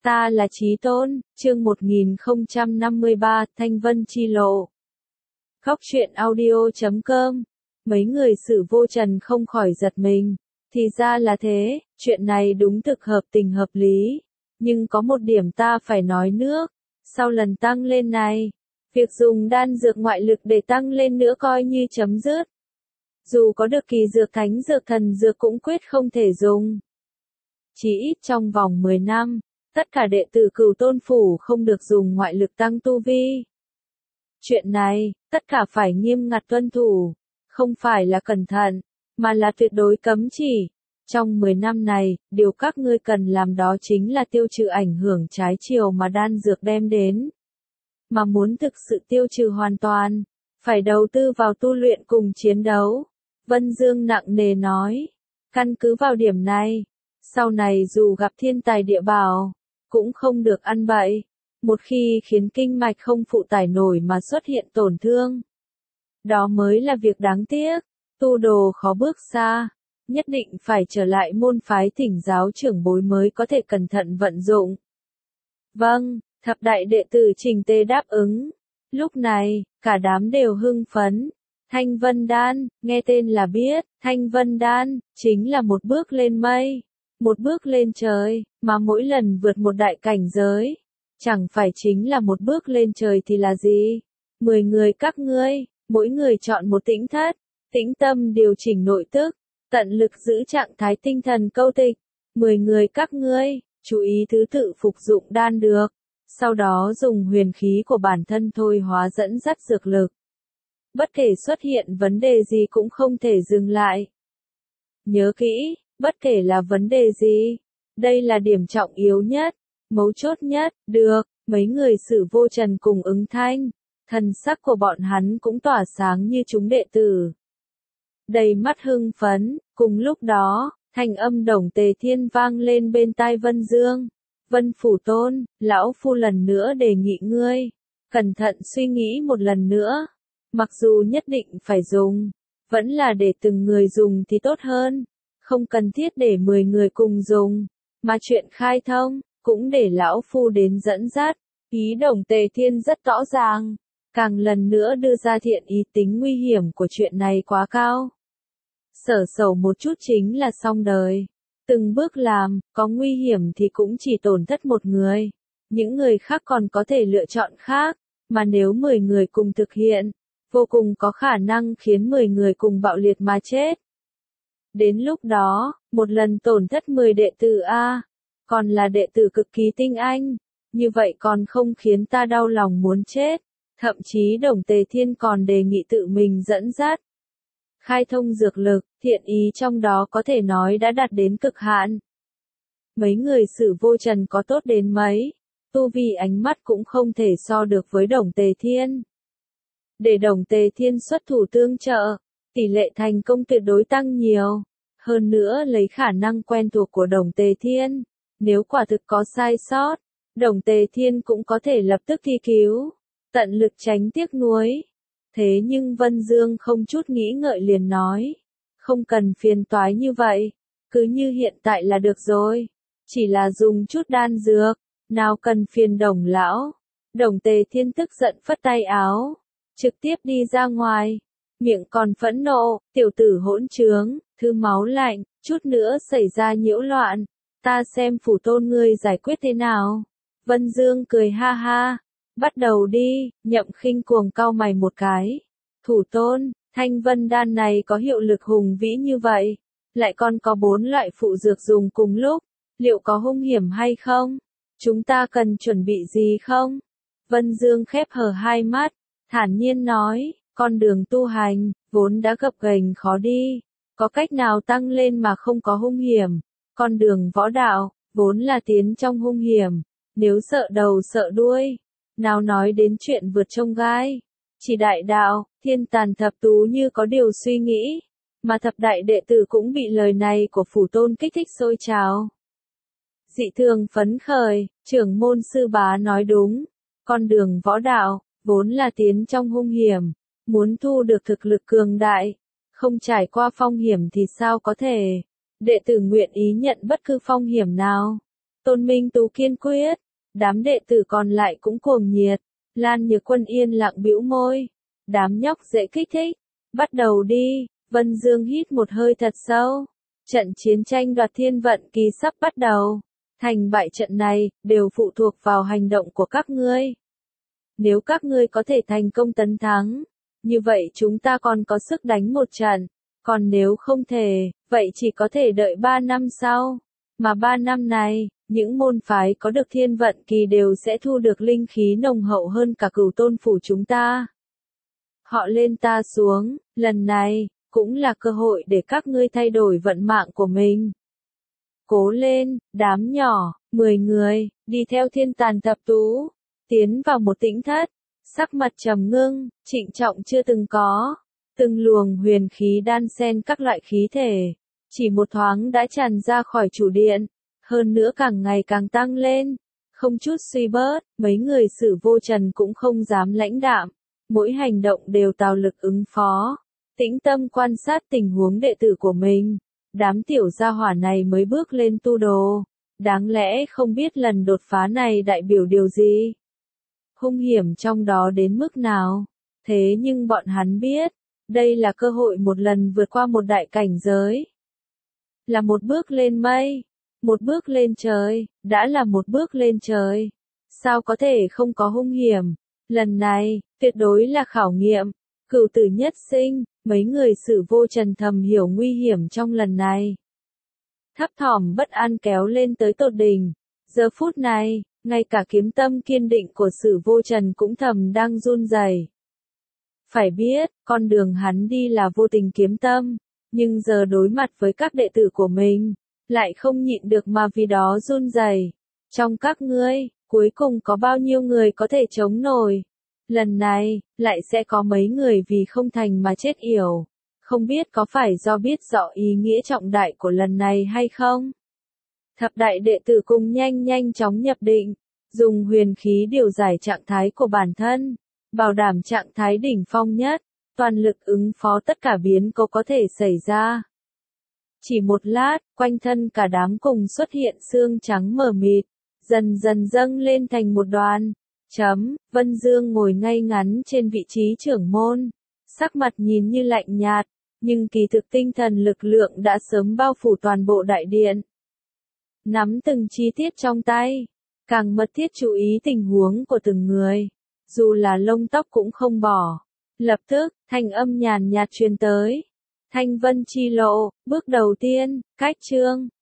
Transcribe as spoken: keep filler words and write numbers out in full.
Ta là Chí Tôn, chương một nghìn không trăm năm mươi ba, Thanh Vân Chi Lộ. Khóc chuyện audio chấm com. Mấy người Sử Vô Trần không khỏi giật mình. Thì ra là thế, chuyện này đúng thực hợp tình hợp lý. Nhưng có một điểm ta phải nói nước. Sau lần tăng lên này, việc dùng đan dược ngoại lực để tăng lên nữa coi như chấm dứt. Dù có được kỳ dược thánh dược thần dược cũng quyết không thể dùng. Chỉ ít trong vòng mười năm, tất cả đệ tử Cửu Tôn Phủ không được dùng ngoại lực tăng tu vi. Chuyện này, tất cả phải nghiêm ngặt tuân thủ, không phải là cẩn thận, mà là tuyệt đối cấm chỉ. Trong mười năm này, điều các ngươi cần làm đó chính là tiêu trừ ảnh hưởng trái chiều mà đan dược đem đến. Mà muốn thực sự tiêu trừ hoàn toàn, phải đầu tư vào tu luyện cùng chiến đấu. Vân Dương nặng nề nói, căn cứ vào điểm này, sau này dù gặp thiên tài địa bảo, cũng không được ăn bậy. Một khi khiến kinh mạch không phụ tải nổi mà xuất hiện tổn thương, đó mới là việc đáng tiếc. Tu đồ khó bước xa, nhất định phải trở lại môn phái thỉnh giáo trưởng bối mới có thể cẩn thận vận dụng. Vâng, thập đại đệ tử trình tề đáp ứng. Lúc này, cả đám đều hưng phấn. Thanh Vân Đan, nghe tên là biết, Thanh Vân Đan, chính là một bước lên mây, một bước lên trời, mà mỗi lần vượt một đại cảnh giới, chẳng phải chính là một bước lên trời thì là gì? Mười người các ngươi, mỗi người chọn một tĩnh thất, tĩnh tâm điều chỉnh nội tức, tận lực giữ trạng thái tinh thần câu tịch. Mười người các ngươi, chú ý thứ tự phục dụng đan được, sau đó dùng huyền khí của bản thân thôi hóa dẫn dắt dược lực. Bất kể xuất hiện vấn đề gì cũng không thể dừng lại. Nhớ kỹ, bất kể là vấn đề gì, đây là điểm trọng yếu nhất, mấu chốt nhất. Được, mấy người Sử Vô Trần cùng ứng thanh, thần sắc của bọn hắn cũng tỏa sáng như chúng đệ tử. Đầy mắt hưng phấn, cùng lúc đó, thanh âm Đồng Tề Thiên vang lên bên tai Vân Dương. Vân Phủ Tôn, lão phu lần nữa đề nghị ngươi, cẩn thận suy nghĩ một lần nữa. Mặc dù nhất định phải dùng, vẫn là để từng người dùng thì tốt hơn. Không cần thiết để mười người cùng dùng, mà chuyện khai thông, cũng để lão phu đến dẫn dắt. Ý Đồng Tề Thiên rất rõ ràng, càng lần nữa đưa ra thiện ý. Tính nguy hiểm của chuyện này quá cao. Sở sầu một chút chính là xong đời. Từng bước làm, có nguy hiểm thì cũng chỉ tổn thất một người. Những người khác còn có thể lựa chọn khác, mà nếu mười người cùng thực hiện, vô cùng có khả năng khiến mười người cùng bạo liệt mà chết. Đến lúc đó, một lần tổn thất mười đệ tử A, còn là đệ tử cực kỳ tinh anh, như vậy còn không khiến ta đau lòng muốn chết. Thậm chí Đồng Tề Thiên còn đề nghị tự mình dẫn dắt. Khai thông dược lực, thiện ý trong đó có thể nói đã đạt đến cực hạn. Mấy người Sử Vô Trần có tốt đến mấy, tu vi ánh mắt cũng không thể so được với Đồng Tề Thiên. Để Đồng Tề Thiên xuất thủ tương trợ, tỷ lệ thành công tuyệt đối tăng nhiều. Hơn nữa lấy khả năng quen thuộc của Đồng Tề Thiên, nếu quả thực có sai sót, Đồng Tề Thiên cũng có thể lập tức thi cứu, tận lực tránh tiếc nuối. Thế nhưng Vân Dương không chút nghĩ ngợi liền nói, không cần phiền toái như vậy, cứ như hiện tại là được rồi, chỉ là dùng chút đan dược, nào cần phiền Đồng lão. Đồng Tề Thiên tức giận phất tay áo, trực tiếp đi ra ngoài, miệng còn phẫn nộ, tiểu tử hỗn trướng, thứ máu lạnh, chút nữa xảy ra nhiễu loạn, ta xem Phủ Tôn ngươi giải quyết thế nào. Vân Dương cười ha ha, bắt đầu đi. Nhậm Khinh cuồng cau mày một cái, Thủ Tôn, Thanh Vân Đan này có hiệu lực hùng vĩ như vậy, lại còn có bốn loại phụ dược dùng cùng lúc, liệu có hung hiểm hay không? Chúng ta cần chuẩn bị gì không? Vân Dương khép hờ hai mắt, thản nhiên nói, con đường tu hành, vốn đã gập ghềnh khó đi, có cách nào tăng lên mà không có hung hiểm? Con đường võ đạo, vốn là tiến trong hung hiểm, nếu sợ đầu sợ đuôi, nào nói đến chuyện vượt chông gai. Chỉ đại đạo, Thiên Tàn Thập Tú như có điều suy nghĩ, mà thập đại đệ tử cũng bị lời này của Phủ Tôn kích thích sôi trào. Dị thường phấn khởi, trưởng môn sư bá nói đúng, con đường võ đạo, vốn là tiến trong hung hiểm, muốn thu được thực lực cường đại, không trải qua phong hiểm thì sao có thể. Đệ tử nguyện ý nhận bất cứ phong hiểm nào, Tôn Minh Tú kiên quyết, đám đệ tử còn lại cũng cuồng nhiệt. Lan Nhược Quân yên lặng bĩu môi, đám nhóc dễ kích thích, bắt đầu đi. Vân Dương hít một hơi thật sâu. Trận chiến tranh đoạt thiên vận kỳ sắp bắt đầu. Thành bại trận này, đều phụ thuộc vào hành động của các ngươi. Nếu các ngươi có thể thành công tấn thắng, như vậy chúng ta còn có sức đánh một trận. Còn nếu không thể, vậy chỉ có thể đợi ba năm sau. Mà ba năm này, những môn phái có được thiên vận kỳ đều sẽ thu được linh khí nồng hậu hơn cả Cửu Tôn phủ chúng ta. Họ lên ta xuống, lần này, cũng là cơ hội để các ngươi thay đổi vận mạng của mình. Cố lên, đám nhỏ, mười người, đi theo Thiên Tàn Thập Tú, tiến vào một tĩnh thất, sắc mặt trầm ngưng, trịnh trọng chưa từng có. Từng luồng huyền khí đan xen các loại khí thể, chỉ một thoáng đã tràn ra khỏi chủ điện, hơn nữa càng ngày càng tăng lên, không chút suy bớt, mấy người Sử Vô Trần cũng không dám lãnh đạm, mỗi hành động đều tào lực ứng phó, tĩnh tâm quan sát tình huống đệ tử của mình. Đám tiểu gia hỏa này mới bước lên tu đồ, đáng lẽ không biết lần đột phá này đại biểu điều gì, hung hiểm trong đó đến mức nào, thế nhưng bọn hắn biết, đây là cơ hội một lần vượt qua một đại cảnh giới. Là một bước lên mây, một bước lên trời, đã là một bước lên trời. Sao có thể không có hung hiểm? Lần này, tuyệt đối là khảo nghiệm. Cửu tử nhất sinh, mấy người Sử Vô Trần thầm hiểu nguy hiểm trong lần này. Thấp thỏm bất an kéo lên tới tột đỉnh. Giờ phút này, ngay cả kiếm tâm kiên định của Sử Vô Trần cũng thầm đang run rẩy. Phải biết, con đường hắn đi là vô tình kiếm tâm, nhưng giờ đối mặt với các đệ tử của mình, lại không nhịn được mà vì đó run rẩy. Trong các ngươi, cuối cùng có bao nhiêu người có thể chống nổi? Lần này, lại sẽ có mấy người vì không thành mà chết yểu. Không biết có phải do biết rõ ý nghĩa trọng đại của lần này hay không? Thập đại đệ tử cùng nhanh nhanh chóng nhập định, dùng huyền khí điều giải trạng thái của bản thân, bảo đảm trạng thái đỉnh phong nhất, toàn lực ứng phó tất cả biến cố có thể xảy ra. Chỉ một lát, quanh thân cả đám cùng xuất hiện xương trắng mờ mịt, dần dần dâng lên thành một đoàn. Chấm, Vân Dương ngồi ngay ngắn trên vị trí trưởng môn, sắc mặt nhìn như lạnh nhạt, nhưng kỳ thực tinh thần lực lượng đã sớm bao phủ toàn bộ đại điện. Nắm từng chi tiết trong tay, càng mật thiết chú ý tình huống của từng người, dù là lông tóc cũng không bỏ. Lập tức, thanh âm nhàn nhạt truyền tới. Thanh vân chi lộ, bước đầu tiên, cách chương,